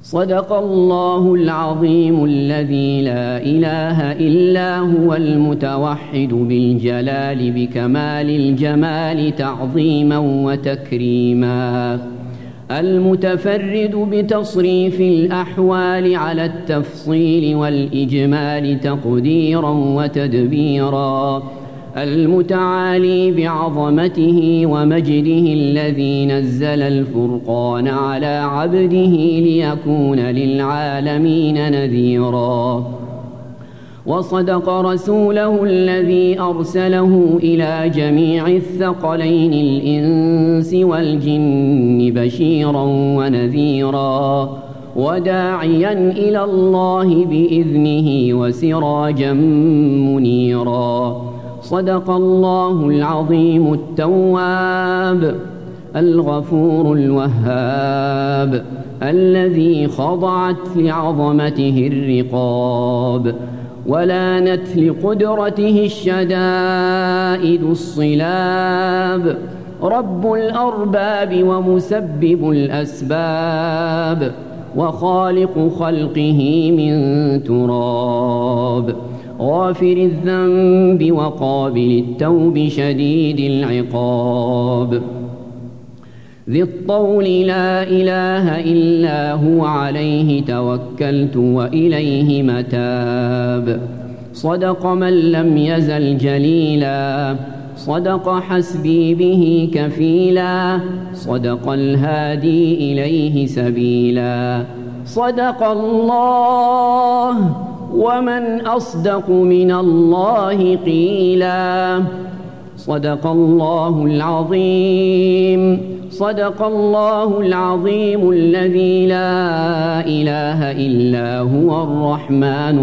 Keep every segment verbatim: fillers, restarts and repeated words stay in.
صدق الله العظيم الذي لا إله إلا هو المتوحد بالجلال بكمال الجمال تعظيما وتكريما، المتفرد بتصريف الأحوال على التفصيل والإجمال تقديرا وتدبيرا، المتعالي بعظمته ومجده الذي نزل الفرقان على عبده ليكون للعالمين نذيرا، وصدق رسوله الذي أرسله إلى جميع الثقلين الإنس والجن بشيرا ونذيرا، وداعيا إلى الله بإذنه وسراجا منيرا. صدق الله العظيم التواب الغفور الوهاب الذي خضعت لعظمته الرقاب ولانت لقدرته الشدائد الصلاب، رب الأرباب ومسبب الأسباب وخالق خلقه من تراب، غافر الذنب وقابل التوب شديد العقاب، ذي الطول لا إله إلا هو عليه توكلت وإليه متاب، صدق من لم يزل جليلا، صدق حسبي به كفيلا، صدق الهادي إليه سبيلا، صدق الله ومن أصدق من الله قيلا، صدق الله العظيم، صدق الله العظيم الذي لا إله إلا هو الرحمن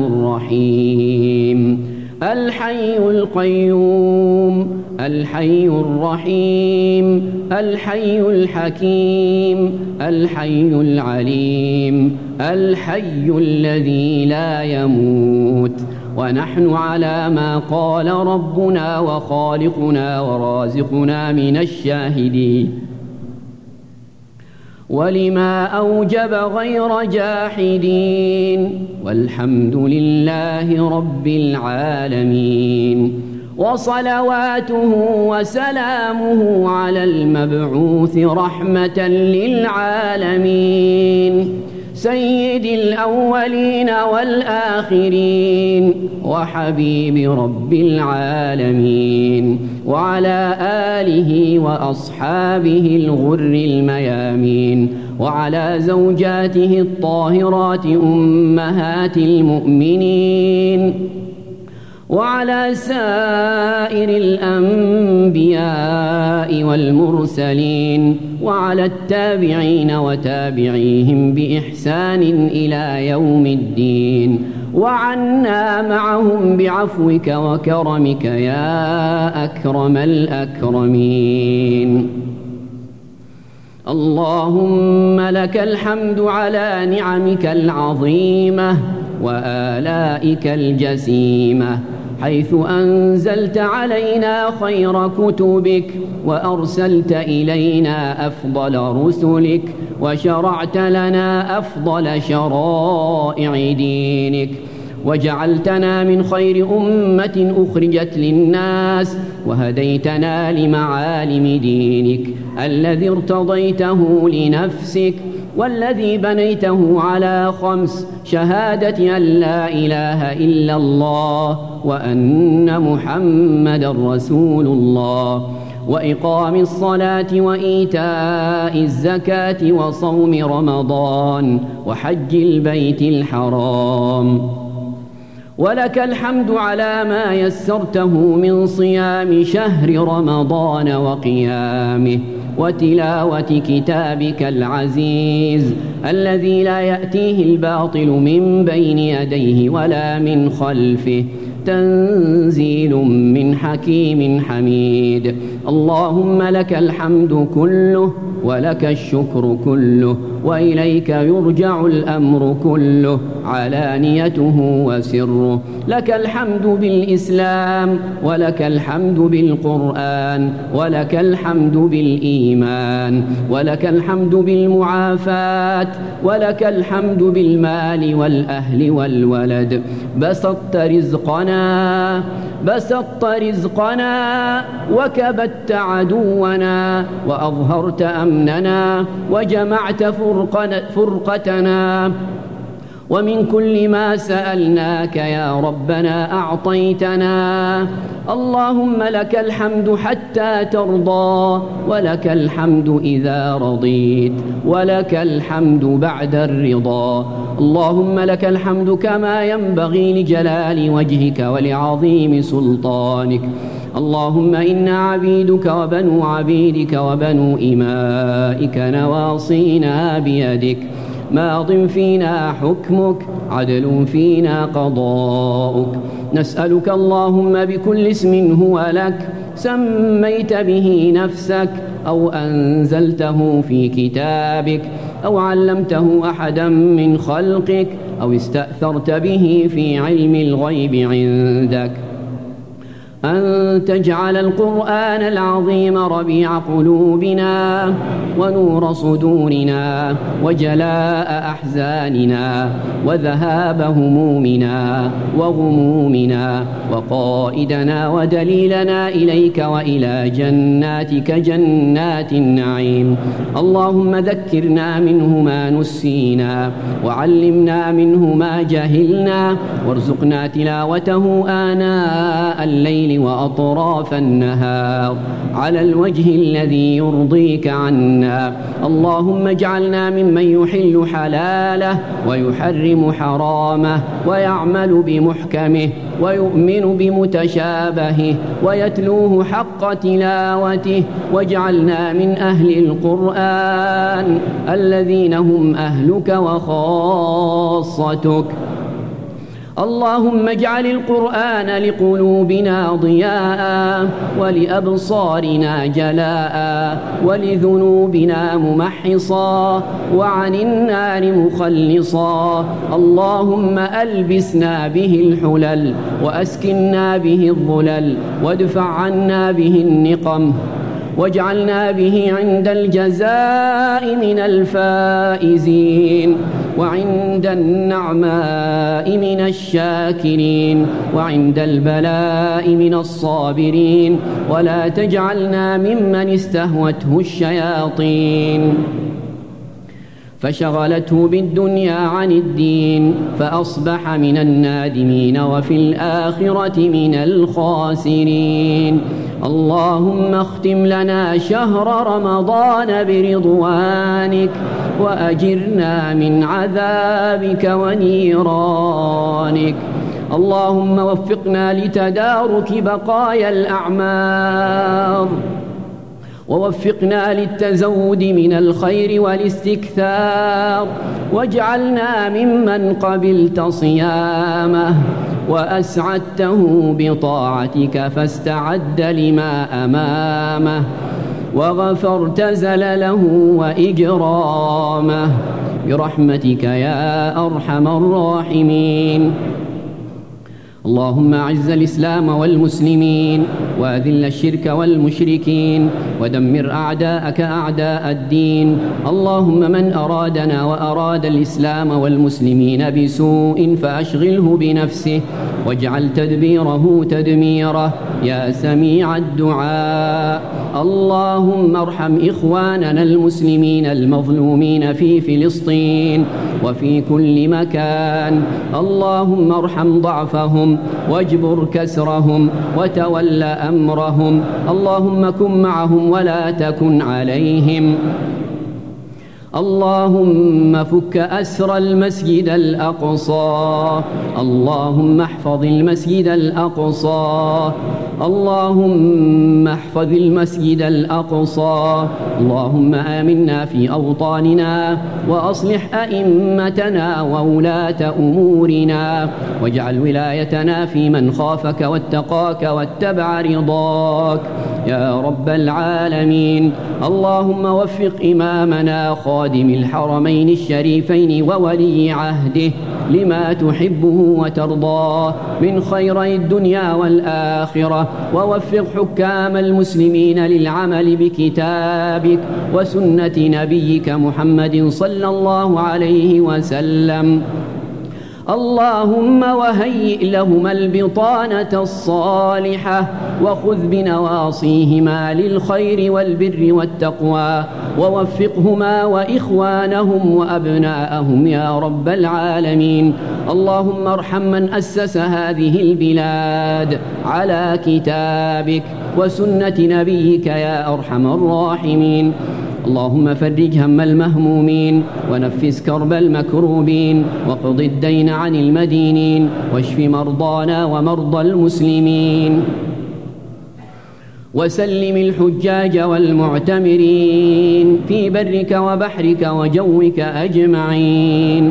الرحيم، الحي القيوم الحي الرحيم الحي الحكيم الحي العليم الحي الذي لا يموت، ونحن على ما قال ربنا وخالقنا ورازقنا من الشاهدين، ولما أوجب غير جاحدين، والحمد لله رب العالمين، وصلواته وسلامه على المبعوث رحمة للعالمين، سيد الأولين والآخرين وحبيب رب العالمين، وعلى آله وأصحابه الغر الميامين، وعلى زوجاته الطاهرات أمهات المؤمنين، وعلى سائر الأنبياء والمرسلين، وعلى التابعين وتابعيهم بإحسان إلى يوم الدين، وعنا معهم بعفوك وكرمك يا أكرم الأكرمين. اللهم لك الحمد على نعمك العظيمة وآلائك الجسيمة، حيث أنزلت علينا خير كتبك، وأرسلت إلينا أفضل رسلك، وشرعت لنا أفضل شرائع دينك، وجعلتنا من خير أمة أخرجت للناس، وهديتنا لمعالم دينك الذي ارتضيته لنفسك، والذي بنيته على خمس: شهادة أن لا إله إلا الله وأن محمد رسول الله، وإقام الصلاة وإيتاء الزكاة وصوم رمضان وحج البيت الحرام. ولك الحمد على ما يسرته من صيام شهر رمضان وقيامه، وتلاوة كتابك العزيز الذي لا يأتيه الباطل من بين يديه ولا من خلفه، تنزيل من حكيم حميد. اللهم لك الحمد كله ولك الشكر كله وإليك يرجع الأمر كله علانيته وسره. لك الحمد بالإسلام ولك الحمد بالقرآن ولك الحمد بالإيمان ولك الحمد بالمعافاة ولك الحمد بالمال والأهل والولد. بسطت رزقنا بسطت رزقنا وكبت عدونا وأظهرت أمننا وجمعت فرقتنا، ومن كل ما سألناك يا ربنا أعطيتنا. اللهم لك الحمد حتى ترضى ولك الحمد إذا رضيت ولك الحمد بعد الرضا. اللهم لك الحمد كما ينبغي لجلال وجهك ولعظيم سلطانك. اللهم إنا عبيدك وبنو عبيدك وبنو إمائك نواصينا بيدك، ماض فينا حكمك، عدل فينا قضاؤك. نسألك اللهم بكل اسم هو لك سميت به نفسك أو أنزلته في كتابك أو علمته أحدا من خلقك أو استأثرت به في علم الغيب عندك، أن تجعل القرآن العظيم ربيع قلوبنا ونور صدورنا وجلاء أحزاننا وذهاب همومنا وغمومنا وقائدنا ودليلنا إليك وإلى جناتك جنات النعيم. اللهم ذكرنا منه ما نسينا وعلمنا منه ما جهلنا وارزقنا تلاوته آناء الليل وأطراف النهار على الوجه الذي يرضيك عنا. اللهم اجعلنا ممن يحل حلاله ويحرم حرامه ويعمل بمحكمه ويؤمن بمتشابهه ويتلوه حق تلاوته، واجعلنا من أهل القرآن الذين هم أهلك وخاصتك. اللهم اجعل القرآن لقلوبنا ضياء ولأبصارنا جلاء ولذنوبنا ممحصا وعن النار مخلصا. اللهم ألبسنا به الحلل وأسكننا به الظلل وادفع عنا به النقم واجعلنا به عند الجزاء من الفائزين وعند النعماء من الشاكرين وعند البلاء من الصابرين، ولا تجعلنا ممن استهوته الشياطين فشغلته بالدنيا عن الدين فأصبح من النادمين وفي الآخرة من الخاسرين. اللهم اختم لنا شهر رمضان برضوانك وأجرنا من عذابك ونيرانك. اللهم وفقنا لتدارك بقايا الأعمار ووفقنا للتزود من الخير والاستكثار، واجعلنا ممن قبلت صيامه وأسعدته بطاعتك فاستعد لما أمامه وغفرت زلله وإجرامه برحمتك يا أرحم الراحمين. اللهم أعز الإسلام والمسلمين وأذل الشرك والمشركين ودمر أعداءك أعداء الدين. اللهم من أرادنا وأراد الإسلام والمسلمين بسوء فأشغله بنفسه واجعل تدبيره تدميره يا سميع الدعاء. اللهم ارحم إخواننا المسلمين المظلومين في فلسطين وفي كل مكان. اللهم ارحم ضعفهم واجبر كسرهم وتول أمرهم. اللهم كن معهم ولا تكن عليهم. اللهم فك أسر المسجد الأقصى. اللهم احفظ المسجد الأقصى. اللهم احفظ المسجد الأقصى. اللهم آمنا في أوطاننا وأصلح أئمتنا وولاة أمورنا، واجعل ولايتنا في من خافك واتقاك واتبع رضاك يا رب العالمين. اللهم وفق إمامنا خادم الحرمين الشريفين وولي عهده لما تحبه وترضاه من خيري الدنيا والآخرة، ووفق حكام المسلمين للعمل بكتابك وسنة نبيك محمد صلى الله عليه وسلم. اللهم وهيئ لهما البطانة الصالحة، وخذ بنواصيهما للخير والبر والتقوى، ووفقهما وإخوانهم وأبناءهم يا رب العالمين. اللهم ارحم من أسس هذه البلاد على كتابك وسنة نبيك يا أرحم الراحمين. اللهم فرج هم المهمومين، ونفس كرب المكروبين، وقض الدين عن المدينين، واشف مرضانا ومرضى المسلمين، وسلم الحجاج والمعتمرين في برك وبحرك وجوك أجمعين.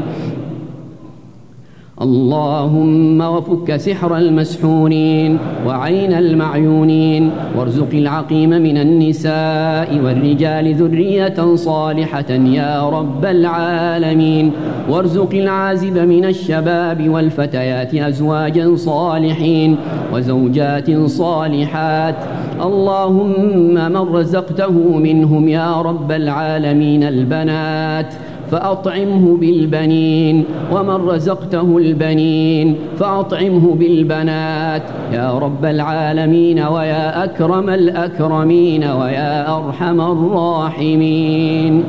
اللهم وفك سحر المسحورين وعين المعيونين، وارزق العقيم من النساء والرجال ذرية صالحة يا رب العالمين، وارزق العازب من الشباب والفتيات أزواجا صالحين وزوجات صالحات. اللهم من رزقته منهم يا رب العالمين البنات فأطعمه بالبنين، ومن رزقته البنين فأطعمه بالبنات يا رب العالمين، ويا أكرم الأكرمين ويا أرحم الراحمين.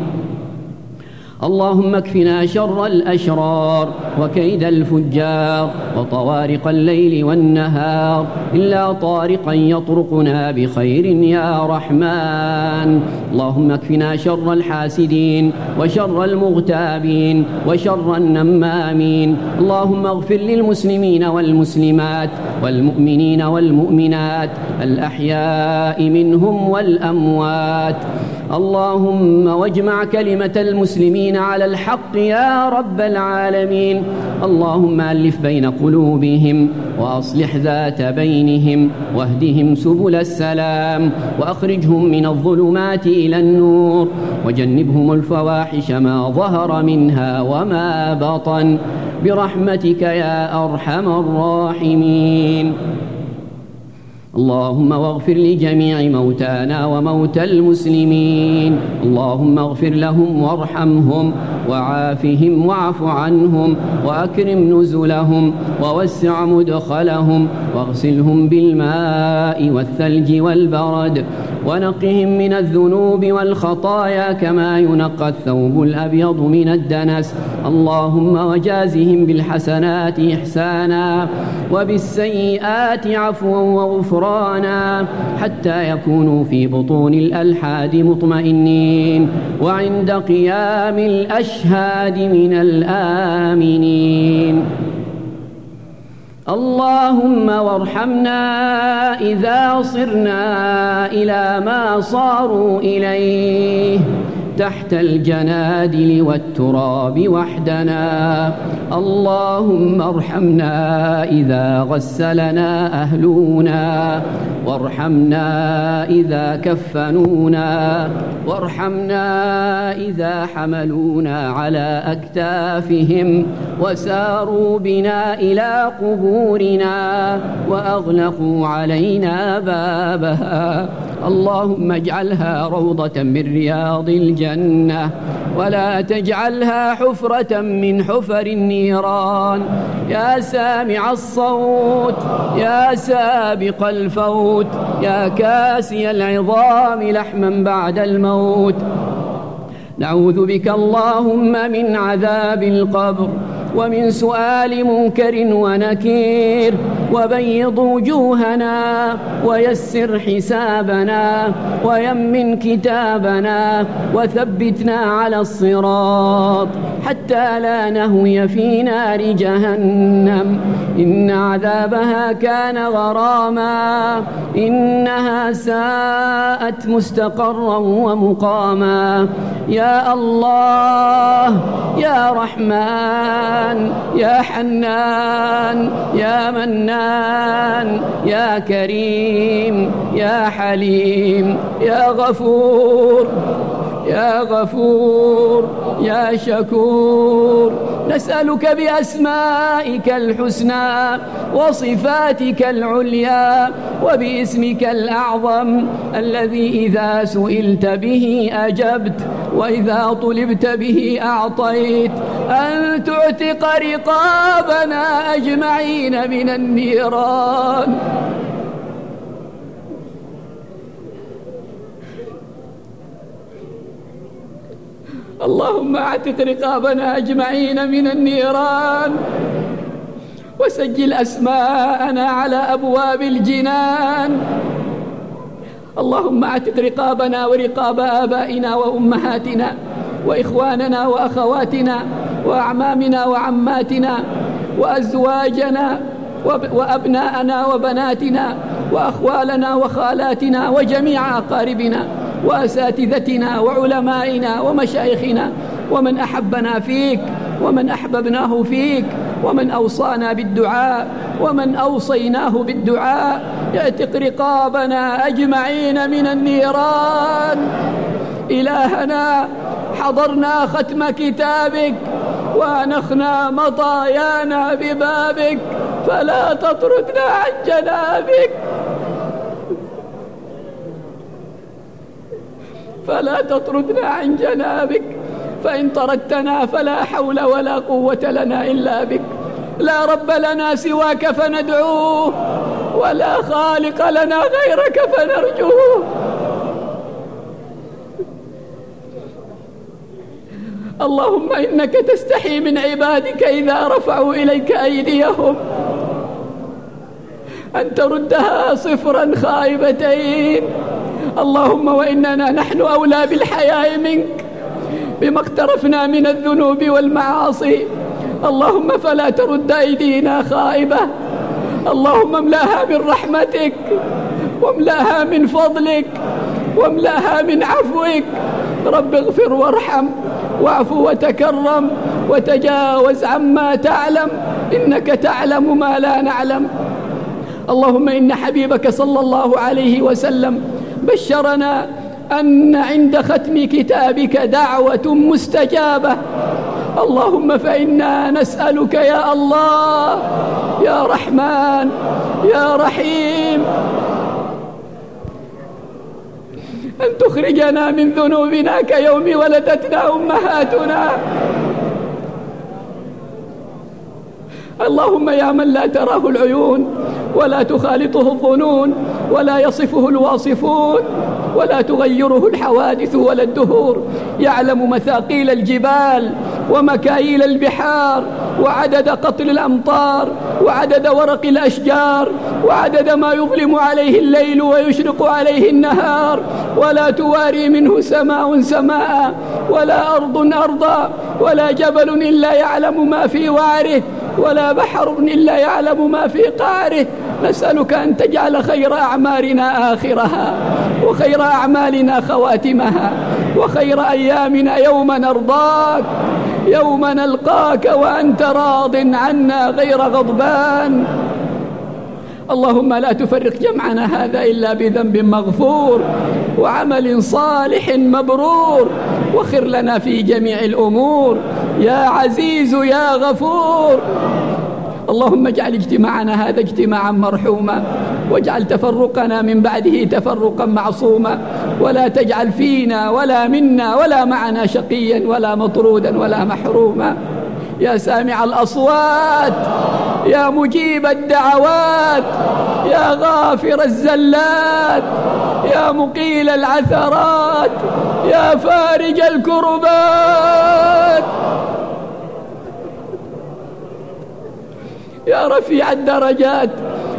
اللهم اكفنا شر الأشرار وكيد الفجار وطوارق الليل والنهار، إلا طارقا يطرقنا بخير يا رحمن. اللهم اكفنا شر الحاسدين وشر المغتابين وشر النمامين. اللهم اغفر للمسلمين والمسلمات والمؤمنين والمؤمنات الأحياء منهم والأموات. اللهم واجمع كلمة المسلمين على الحق يا رب العالمين. اللهم ألف بين قلوبهم وأصلح ذات بينهم، واهدهم سبل السلام، وأخرجهم من الظلمات إلى النور، وجنبهم الفواحش ما ظهر منها وما بطن برحمتك يا أرحم الراحمين. اللهم واغفر لجميع موتانا وموتى المسلمين. اللهم اغفر لهم وارحمهم وعافهم واعف عنهم وأكرم نزلهم ووسع مدخلهم، واغسلهم بالماء والثلج والبرد، ونقهم من الذنوب والخطايا كما ينقى الثوب الأبيض من الدنس. اللهم وجازهم بالحسنات إحسانا وبالسيئات عفوا وغفرانا، حتى يكونوا في بطون الألحاد مطمئنين، وعند قيام الأشهاد من الآمنين. اللهم وارحمنا إذا صرنا إلى ما صاروا إليه تحت الجنادل والتراب وحدنا. اللهم ارحمنا إذا غسلنا أهلنا، وارحمنا إذا كفنونا، وارحمنا إذا حملونا على أكتافهم وساروا بنا إلى قبورنا وأغلقوا علينا بابها. اللهم اجعلها روضة من رياض الجنة، ولا تجعلها حفرة من حفر النيران. يا سامع الصوت، يا سابق الفوت، يا كاسي العظام لحما بعد الموت، نعوذ بك اللهم من عذاب القبر ومن سؤال منكر ونكير وبيض وجوهنا ويسر حسابنا ويمن كتابنا وثبتنا على الصراط حتى لا نهوي في نار جهنم إن عذابها كان غراما إنها ساءت مستقرا ومقاما. يا الله يا رحمن يا حنان يا منان يا كريم يا حليم يا غفور يا غفور يا شكور، نسألك بأسمائك الحسنى وصفاتك العليا وباسمك الأعظم الذي إذا سئلت به أجبت وإذا طلبت به أعطيت، أن تعتق رقابنا أجمعين من النيران. اللهم اعتق رقابنا أجمعين من النيران وسجل أسماءنا على أبواب الجنان. اللهم اعتق رقابنا ورقاب آبائنا وأمهاتنا وإخواننا وأخواتنا وأعمامنا وعماتنا وأزواجنا وأبناءنا وبناتنا وأخوالنا وخالاتنا وجميع أقاربنا وأساتذتنا وعلمائنا ومشايخنا ومن أحبنا فيك ومن أحببناه فيك ومن أوصانا بالدعاء ومن أوصيناه بالدعاء. اعتق رقابنا أجمعين من النيران. إلهنا حضرنا ختم كتابك وأنخنا مطايانا ببابك فلا تطردنا عن جنابك فلا تطردنا عن جنابك فإن طردتنا فلا حول ولا قوة لنا إلا بك. لا رب لنا سواك فندعوه ولا خالق لنا غيرك فنرجوه. اللهم إنك تستحي من عبادك إذا رفعوا إليك أيديهم أن تردها صفرا خائبتين. اللهم وإننا نحن أولى بالحياء منك بما اقترفنا من الذنوب والمعاصي. اللهم فلا ترد أيدينا خائبة. اللهم املأها من رحمتك واملأها من فضلك واملأها من عفوك. رب اغفر وارحم واعفو وتكرم وتجاوز عما تعلم إنك تعلم ما لا نعلم. اللهم إن حبيبك صلى الله عليه وسلم بشرنا أن عند ختم كتابك دعوة مستجابة. اللهم فإنا نسألك يا الله يا رحمن يا رحيم أن تخرجنا من ذنوبنا كيوم ولدتنا أمهاتنا. اللهم يا من لا تراه العيون ولا تخالطه الظنون ولا يصفه الواصفون ولا تغيره الحوادث ولا الدهور، يعلم مثاقيل الجبال ومكاييل البحار وعدد قطر الأمطار وعدد ورق الأشجار وعدد ما يظلم عليه الليل ويشرق عليه النهار، ولا تواري منه سماء سماء ولا أرض أرضا ولا جبل إلا يعلم ما في وعره ولا بحر إلا يعلم ما في قعره. نسألك أن تجعل خير أعمارنا آخرها وخير أعمالنا خواتمها وخير أيامنا يوم نرضاك يوم نلقاك وأنت راض عنا غير غضبان. اللهم لا تفرق جمعنا هذا إلا بذنب مغفور وعمل صالح مبرور، وخر لنا في جميع الأمور يا عزيز يا غفور. اللهم اجعل اجتماعنا هذا اجتماعا مرحوما واجعل تفرقنا من بعده تفرقا معصوما، ولا تجعل فينا ولا منا ولا معنا شقيا ولا مطرودا ولا محروما. يا سامع الأصوات يا مجيب الدعوات يا غافر الزلات يا مقيل العثرات يا فارج الكربات يا رفيع الدرجات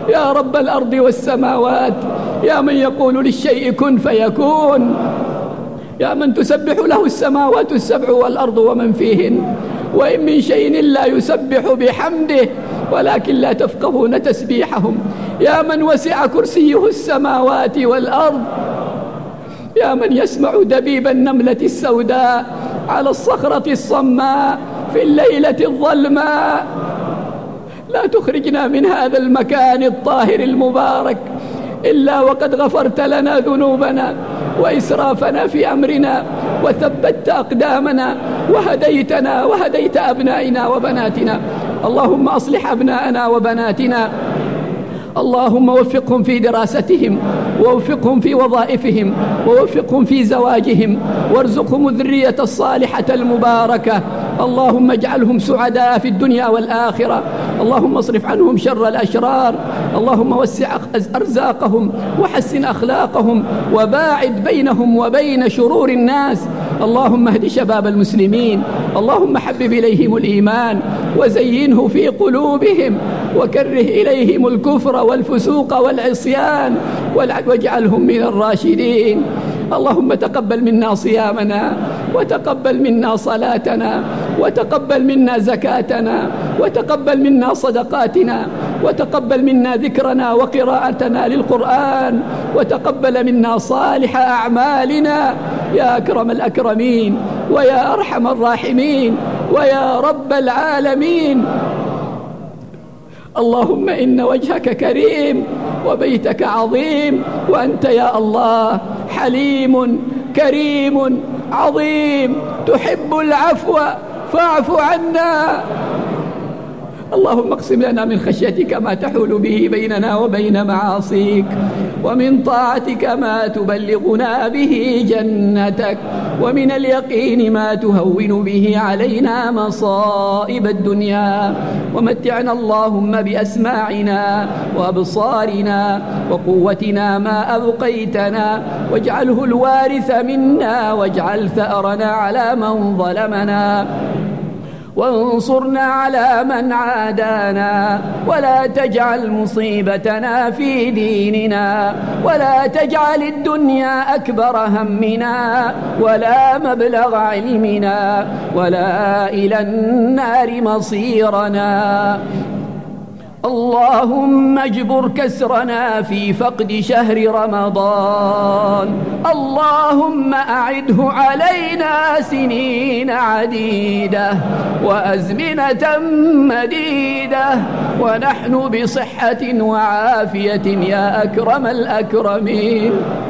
يا رب الأرض والسماوات، يا من يقول للشيء كن فيكون، يا من تسبح له السماوات السبع والأرض ومن فيهن، وإن من شيء إلا يسبح بحمده ولكن لا تفقهون تسبيحهم، يا من وسع كرسيه السماوات والأرض، يا من يسمع دبيب النملة السوداء على الصخرة الصماء في الليلة الظلماء. لا تخرجنا من هذا المكان الطاهر المبارك إلا وقد غفرت لنا ذنوبنا وإسرافنا في أمرنا، وثبت أقدامنا، وهديتنا وهديت أبنائنا وبناتنا. اللهم أصلح أبناءنا وبناتنا، اللهم وفقهم في دراستهم، ووفقهم في وظائفهم، ووفقهم في زواجهم، وارزقهم الذرية الصالحة المباركة. اللهم اجعلهم سعداء في الدنيا والآخرة. اللهم اصرف عنهم شر الأشرار. اللهم وسع أرزاقهم وحسن أخلاقهم وباعد بينهم وبين شرور الناس. اللهم اهد شباب المسلمين، اللهم حبب إليهم الإيمان وزينه في قلوبهم، وكره إليهم الكفر والفسوق والعصيان، واجعلهم من الراشدين. اللهم تقبل منا صيامنا، وتقبل منا صلاتنا، وتقبل منا زكاتنا، وتقبل منا صدقاتنا، وتقبل منا ذكرنا وقراءتنا للقرآن، وتقبل منا صالح أعمالنا يا أكرم الأكرمين ويا أرحم الراحمين ويا رب العالمين. اللهم إن وجهك كريم وبيتك عظيم، وأنت يا الله حليم كريم عظيم تحب العفو فاعف عنا. اللهم اقسم لنا من خشيتك ما تحول به بيننا وبين معاصيك، ومن طاعتك ما تبلغنا به جنتك، ومن اليقين ما تهون به علينا مصائب الدنيا. ومتعنا اللهم بأسماعنا وأبصارنا وقوتنا ما أبقيتنا، واجعله الوارث منا، واجعل ثأرنا على من ظلمنا، وانصرنا على من عادانا، ولا تجعل مصيبتنا في ديننا، ولا تجعل الدنيا أكبر همنا، ولا مبلغ علمنا، ولا إلى النار مصيرنا. اللهم اجبر كسرنا في فقد شهر رمضان. اللهم أعده علينا سنين عديدة وأزمنة مديدة ونحن بصحة وعافية يا أكرم الأكرمين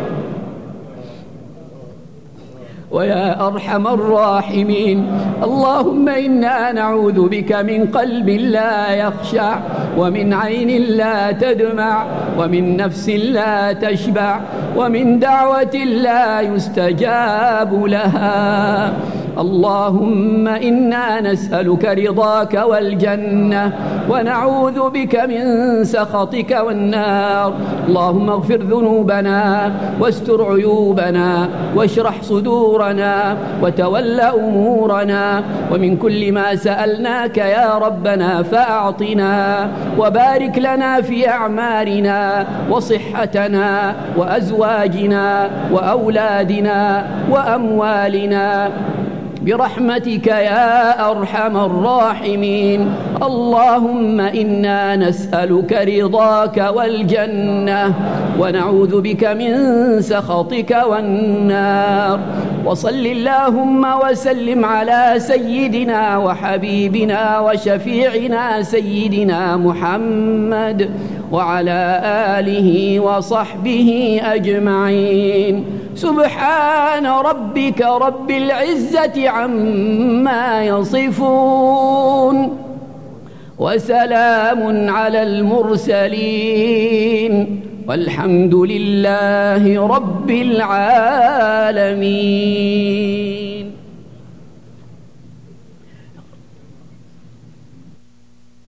ويا أرحم الراحمين. اللهم إنا نعوذ بك من قلب لا يخشع، ومن عين لا تدمع، ومن نفس لا تشبع، ومن دعوة لا يستجاب لها. اللهم إنا نسألك رضاك والجنة، ونعوذ بك من سخطك والنار. اللهم اغفر ذنوبنا واستر عيوبنا واشرح صدورنا وتول أمورنا، ومن كل ما سألناك يا ربنا فأعطنا، وبارك لنا في أعمارنا وصحتنا وأزواجنا وأولادنا وأموالنا برحمتك يا أرحم الراحمين. اللهم إنا نسألك رضاك والجنة، ونعوذ بك من سخطك والنار. وصل اللهم وسلم على سيدنا وحبيبنا وشفيعنا سيدنا محمد وعلى آله وصحبه أجمعين. سبحان ربك رب العزة عما يصفون، وسلام على المرسلين، والحمد لله رب العالمين.